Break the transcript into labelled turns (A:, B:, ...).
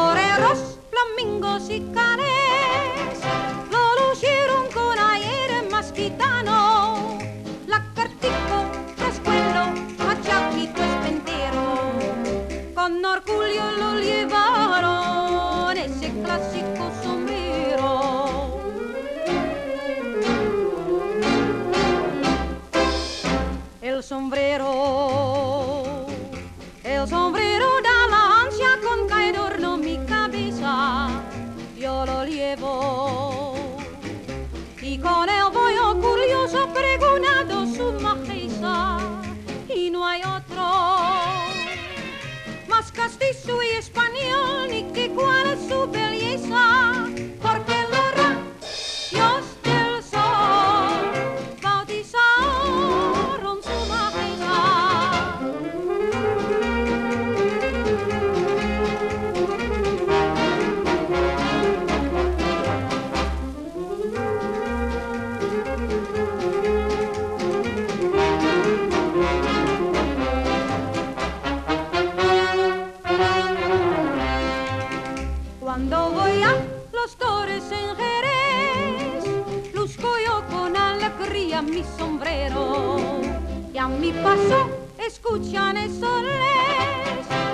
A: toreros, flamingos y canes lo lucieron con aire más gitano. Lagartijo, Rascuelo, Machaquito Espentero, con orgullo lo llevaron ese clásico sombrero. El sombrero da la ansia con que adorno mi cabeza, yo lo llevo y con él voy curioso pregonando su majestad, y no hay otro más castizo y español ni que cuál es su belleza, porque los rayos del sol bautizaron su majestad. Cuando voy a los toros en Jerez, luzco yo con alegría mi sombrero, y a mi paso escuchan esos les